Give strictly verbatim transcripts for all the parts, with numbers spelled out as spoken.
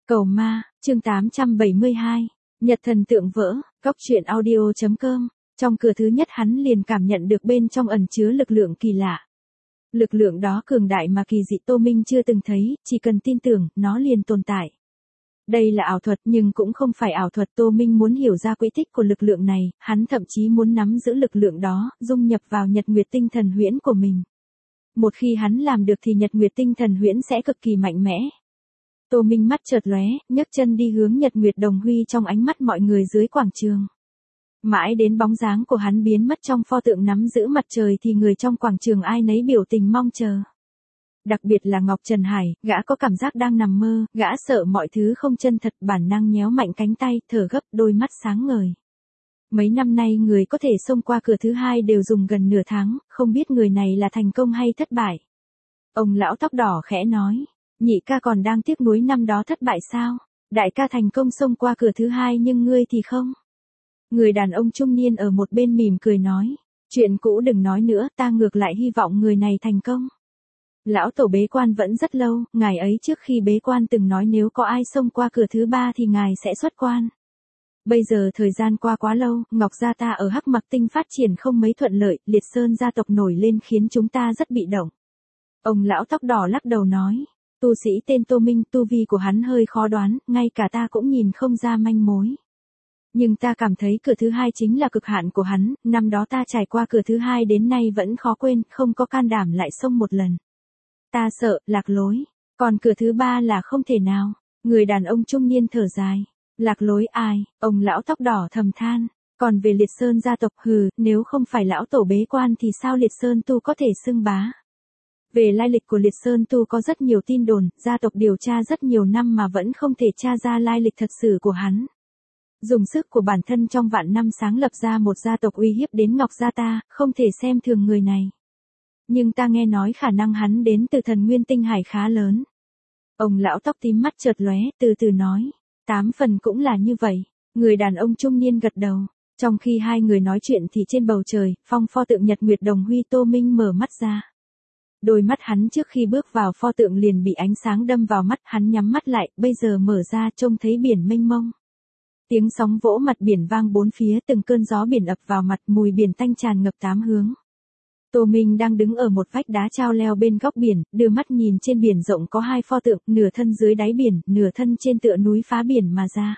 Cầu ma, chương tám trăm bảy mươi hai, Nhật thần tượng vỡ, góc truyện audio chấm com. Trong cửa thứ nhất hắn liền cảm nhận được bên trong ẩn chứa lực lượng kỳ lạ. Lực lượng đó cường đại mà kỳ dị Tô Minh chưa từng thấy, chỉ cần tin tưởng, nó liền tồn tại. Đây là ảo thuật nhưng cũng không phải ảo thuật. Tô Minh muốn hiểu ra quỹ tích của lực lượng này, hắn thậm chí muốn nắm giữ lực lượng đó, dung nhập vào Nhật Nguyệt tinh thần huyễn của mình. Một khi hắn làm được thì Nhật Nguyệt tinh thần huyễn sẽ cực kỳ mạnh mẽ. Tô Minh mắt chợt lóe, nhấc chân đi hướng Nhật Nguyệt đồng huy trong ánh mắt mọi người dưới quảng trường. Mãi đến bóng dáng của hắn biến mất trong pho tượng nắm giữ mặt trời thì người trong quảng trường ai nấy biểu tình mong chờ. Đặc biệt là Ngọc Trần Hải, gã có cảm giác đang nằm mơ, gã sợ mọi thứ không chân thật, bản năng nhéo mạnh cánh tay, thở gấp, đôi mắt sáng ngời. Mấy năm nay người có thể xông qua cửa thứ hai đều dùng gần nửa tháng, không biết người này là thành công hay thất bại. Ông lão tóc đỏ khẽ nói, nhị ca còn đang tiếc nuối năm đó thất bại sao? Đại ca thành công xông qua cửa thứ hai nhưng ngươi thì không. Người đàn ông trung niên ở một bên mỉm cười nói, chuyện cũ đừng nói nữa, ta ngược lại hy vọng người này thành công. Lão tổ bế quan vẫn rất lâu, ngài ấy trước khi bế quan từng nói nếu có ai xông qua cửa thứ ba thì ngài sẽ xuất quan. Bây giờ thời gian qua quá lâu, Ngọc gia ta ở Hắc Mặc Tinh phát triển không mấy thuận lợi, Liệt Sơn gia tộc nổi lên khiến chúng ta rất bị động. Ông lão tóc đỏ lắc đầu nói, tu sĩ tên Tô Minh, tu vi của hắn hơi khó đoán, ngay cả ta cũng nhìn không ra manh mối. Nhưng ta cảm thấy cửa thứ hai chính là cực hạn của hắn, năm đó ta trải qua cửa thứ hai đến nay vẫn khó quên, không có can đảm lại xông một lần. Ta sợ, lạc lối, còn cửa thứ ba là không thể nào. Người đàn ông trung niên thở dài, lạc lối ai, ông lão tóc đỏ thầm than, còn về Liệt Sơn gia tộc hừ, nếu không phải lão tổ bế quan thì sao Liệt Sơn tu có thể xưng bá. Về lai lịch của Liệt Sơn tu có rất nhiều tin đồn, gia tộc điều tra rất nhiều năm mà vẫn không thể tra ra lai lịch thật sự của hắn. Dùng sức của bản thân trong vạn năm sáng lập ra một gia tộc uy hiếp đến Ngọc gia ta, không thể xem thường người này. Nhưng ta nghe nói khả năng hắn đến từ thần nguyên tinh hải khá lớn. Ông lão tóc tím mắt chợt lóe, từ từ nói, tám phần cũng là như vậy. Người đàn ông trung niên gật đầu. Trong khi hai người nói chuyện thì trên bầu trời, phong pho tượng Nhật Nguyệt đồng huy Tô Minh mở mắt ra. Đôi mắt hắn trước khi bước vào pho tượng liền bị ánh sáng đâm vào mắt, hắn nhắm mắt lại, bây giờ mở ra trông thấy biển mênh mông. Tiếng sóng vỗ mặt biển vang bốn phía, từng cơn gió biển ập vào mặt, mùi biển tanh tràn ngập tám hướng. Tô Minh đang đứng ở một vách đá trao leo bên góc biển, đưa mắt nhìn trên biển rộng có hai pho tượng, nửa thân dưới đáy biển, nửa thân trên tựa núi phá biển mà ra.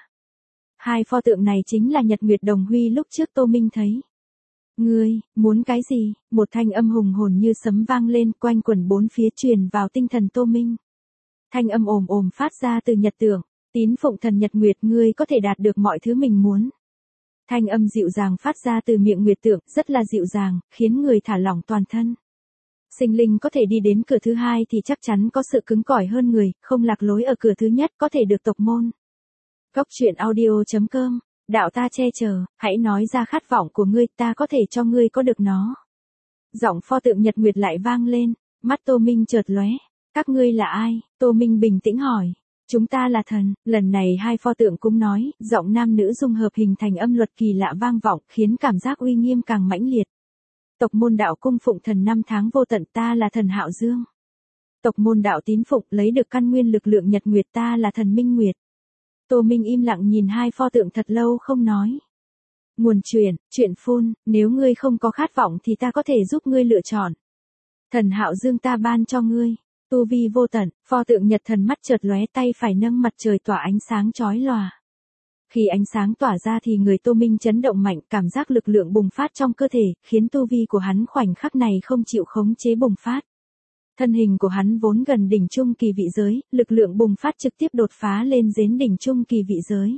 Hai pho tượng này chính là Nhật Nguyệt đồng huy lúc trước Tô Minh thấy. Ngươi, muốn cái gì? Một thanh âm hùng hồn như sấm vang lên, quanh quẩn bốn phía truyền vào tinh thần Tô Minh. Thanh âm ồm ồm phát ra từ Nhật tượng, tín phụng thần Nhật Nguyệt, ngươi có thể đạt được mọi thứ mình muốn. Thanh âm dịu dàng phát ra từ miệng Nguyệt tượng, rất là dịu dàng, khiến người thả lỏng toàn thân. Sinh linh có thể đi đến cửa thứ hai thì chắc chắn có sự cứng cỏi hơn người, không lạc lối ở cửa thứ nhất có thể được tộc môn. Góc truyện audio chấm com, đạo ta che chở, hãy nói ra khát vọng của ngươi, ta có thể cho ngươi có được nó. Giọng pho tượng Nhật Nguyệt lại vang lên, mắt Tô Minh chợt lóe, các ngươi là ai? Tô Minh bình tĩnh hỏi. Chúng ta là thần. Lần này hai pho tượng cũng nói, giọng nam nữ dung hợp hình thành âm luật kỳ lạ vang vọng, khiến cảm giác uy nghiêm càng mãnh liệt. Tộc môn đạo cung phụng thần năm tháng vô tận, ta là thần Hạo Dương. Tộc môn đạo tín phụng lấy được căn nguyên lực lượng Nhật Nguyệt, ta là thần Minh Nguyệt. Tô Minh im lặng nhìn hai pho tượng thật lâu không nói. Nguồn truyền, chuyện phun, nếu ngươi không có khát vọng thì ta có thể giúp ngươi lựa chọn. Thần Hạo Dương ta ban cho ngươi. Tu vi vô tận, pho tượng Nhật thần mắt chợt lóe, tay phải nâng mặt trời tỏa ánh sáng chói lòa. Khi ánh sáng tỏa ra thì người Tô Minh chấn động mạnh, cảm giác lực lượng bùng phát trong cơ thể, khiến tu vi của hắn khoảnh khắc này không chịu khống chế bùng phát. Thân hình của hắn vốn gần đỉnh trung kỳ vị giới, lực lượng bùng phát trực tiếp đột phá lên đến đỉnh trung kỳ vị giới.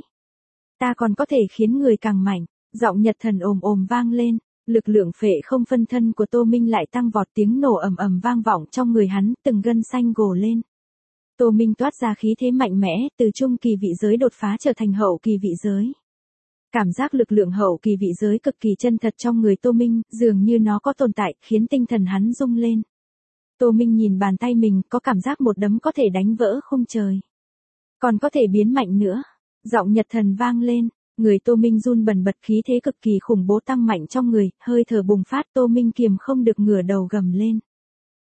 Ta còn có thể khiến người càng mạnh, giọng Nhật thần ồm ồm vang lên. Lực lượng phệ không phân thân của Tô Minh lại tăng vọt, tiếng nổ ầm ầm vang vọng trong người hắn, từng gân xanh gồ lên. Tô Minh toát ra khí thế mạnh mẽ, từ trung kỳ vị giới đột phá trở thành hậu kỳ vị giới. Cảm giác lực lượng hậu kỳ vị giới cực kỳ chân thật trong người Tô Minh, dường như nó có tồn tại, khiến tinh thần hắn rung lên. Tô Minh nhìn bàn tay mình, có cảm giác một đấm có thể đánh vỡ khung trời. Còn có thể biến mạnh nữa. Giọng Nhật thần vang lên. Người Tô Minh run bần bật, khí thế cực kỳ khủng bố tăng mạnh trong người, hơi thở bùng phát, Tô Minh kiềm không được ngửa đầu gầm lên.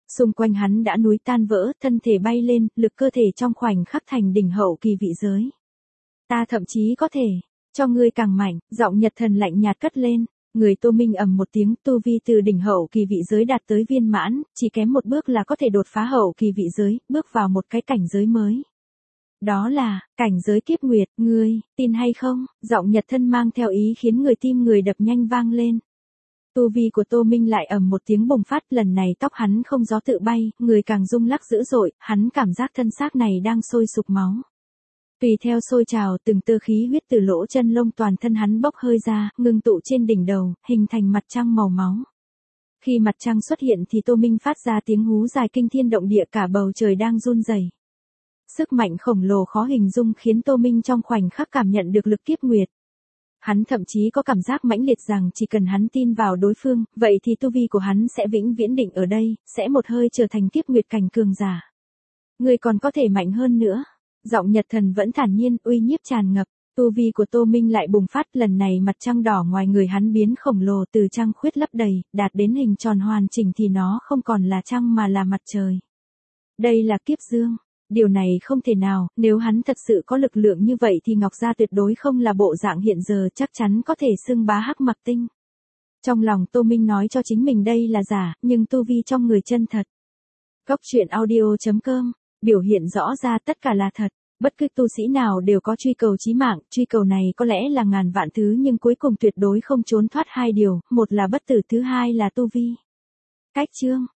Xung quanh hắn đã núi tan vỡ, thân thể bay lên, lực cơ thể trong khoảnh khắc thành đỉnh hậu kỳ vị giới. Ta thậm chí có thể, cho ngươi càng mạnh, giọng Nhật Thần lạnh nhạt cất lên. Người Tô Minh ầm một tiếng, tu vi từ đỉnh hậu kỳ vị giới đạt tới viên mãn, chỉ kém một bước là có thể đột phá hậu kỳ vị giới, bước vào một cái cảnh giới mới. Đó là, cảnh giới kiếp nguyệt, ngươi, tin hay không? Giọng Nhật Thân mang theo ý khiến người tim người đập nhanh vang lên. Tu vi của Tô Minh lại ầm một tiếng bùng phát, lần này tóc hắn không gió tự bay, người càng rung lắc dữ dội, hắn cảm giác thân xác này đang sôi sục máu. Tùy theo sôi trào, từng tơ khí huyết từ lỗ chân lông toàn thân hắn bốc hơi ra, ngưng tụ trên đỉnh đầu, hình thành mặt trăng màu máu. Khi mặt trăng xuất hiện thì Tô Minh phát ra tiếng hú dài kinh thiên động địa, cả bầu trời đang run rẩy. Sức mạnh khổng lồ khó hình dung khiến Tô Minh trong khoảnh khắc cảm nhận được lực kiếp nguyệt. Hắn thậm chí có cảm giác mãnh liệt rằng chỉ cần hắn tin vào đối phương, vậy thì tu vi của hắn sẽ vĩnh viễn định ở đây, sẽ một hơi trở thành kiếp nguyệt cảnh cường giả. Người còn có thể mạnh hơn nữa. Giọng Nhật Thần vẫn thản nhiên, uy nhiếp tràn ngập. Tu vi của Tô Minh lại bùng phát, lần này mặt trăng đỏ ngoài người hắn biến khổng lồ, từ trăng khuyết lấp đầy, đạt đến hình tròn hoàn chỉnh thì nó không còn là trăng mà là mặt trời. Đây là kiếp dương. Điều này không thể nào, nếu hắn thật sự có lực lượng như vậy thì Ngọc Gia tuyệt đối không là bộ dạng hiện giờ, chắc chắn có thể xưng bá Hắc Mặc Tinh. Trong lòng Tô Minh nói cho chính mình đây là giả, nhưng tu vi trong người chân thật. Góc truyện audio chấm com, biểu hiện rõ ra tất cả là thật. Bất cứ tu sĩ nào đều có truy cầu chí mạng, truy cầu này có lẽ là ngàn vạn thứ nhưng cuối cùng tuyệt đối không trốn thoát hai điều, một là bất tử, thứ hai là tu vi. Cách chương